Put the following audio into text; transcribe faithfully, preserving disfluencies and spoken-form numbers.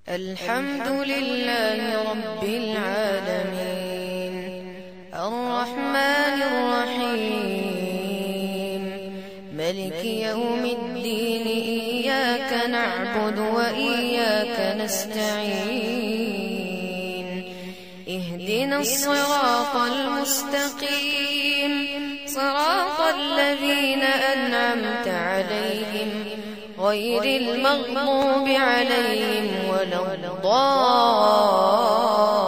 الحمد لله رب العالمين الرحمن الرحيم ملك يوم الدين إياك نعبد وإياك نستعين اهدنا الصراط المستقيم صراط الذين أنعمت عليهم غير المغضوب عليهم ولا الضالين.